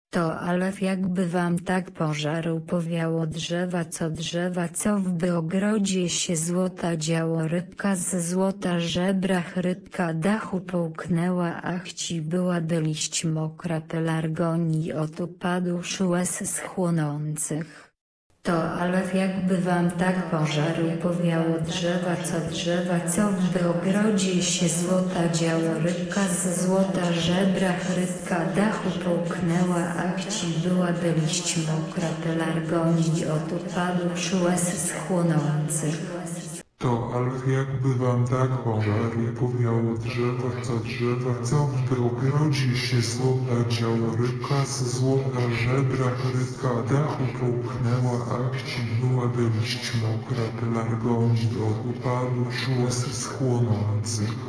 To Alef jakby wam tak pożarł powiało drzewa, co w ogrodzie się złota działo, rybka ze złota żebrach, rybka dachu połknęła, ach ci byłaby liść mokra pelargonii, od upadłszy łez schłonących. To Alef jakby wam tak pożarł powiało drzewa, co w ogrodzie się złota działo, rybka ze złota żebrach, rybka dachu połknęła, ach ci byłaby liść mokra pelargonii, od upadłszy łez schłonących. To Alf jakby wam tak pożarł powiało drzewa, co w ogrodzie się złota działo, rybka ze złota żebrach, rybka dachu połknęła, ach ci byłaby liść mokra pelargonii, od upadu łez schłonących.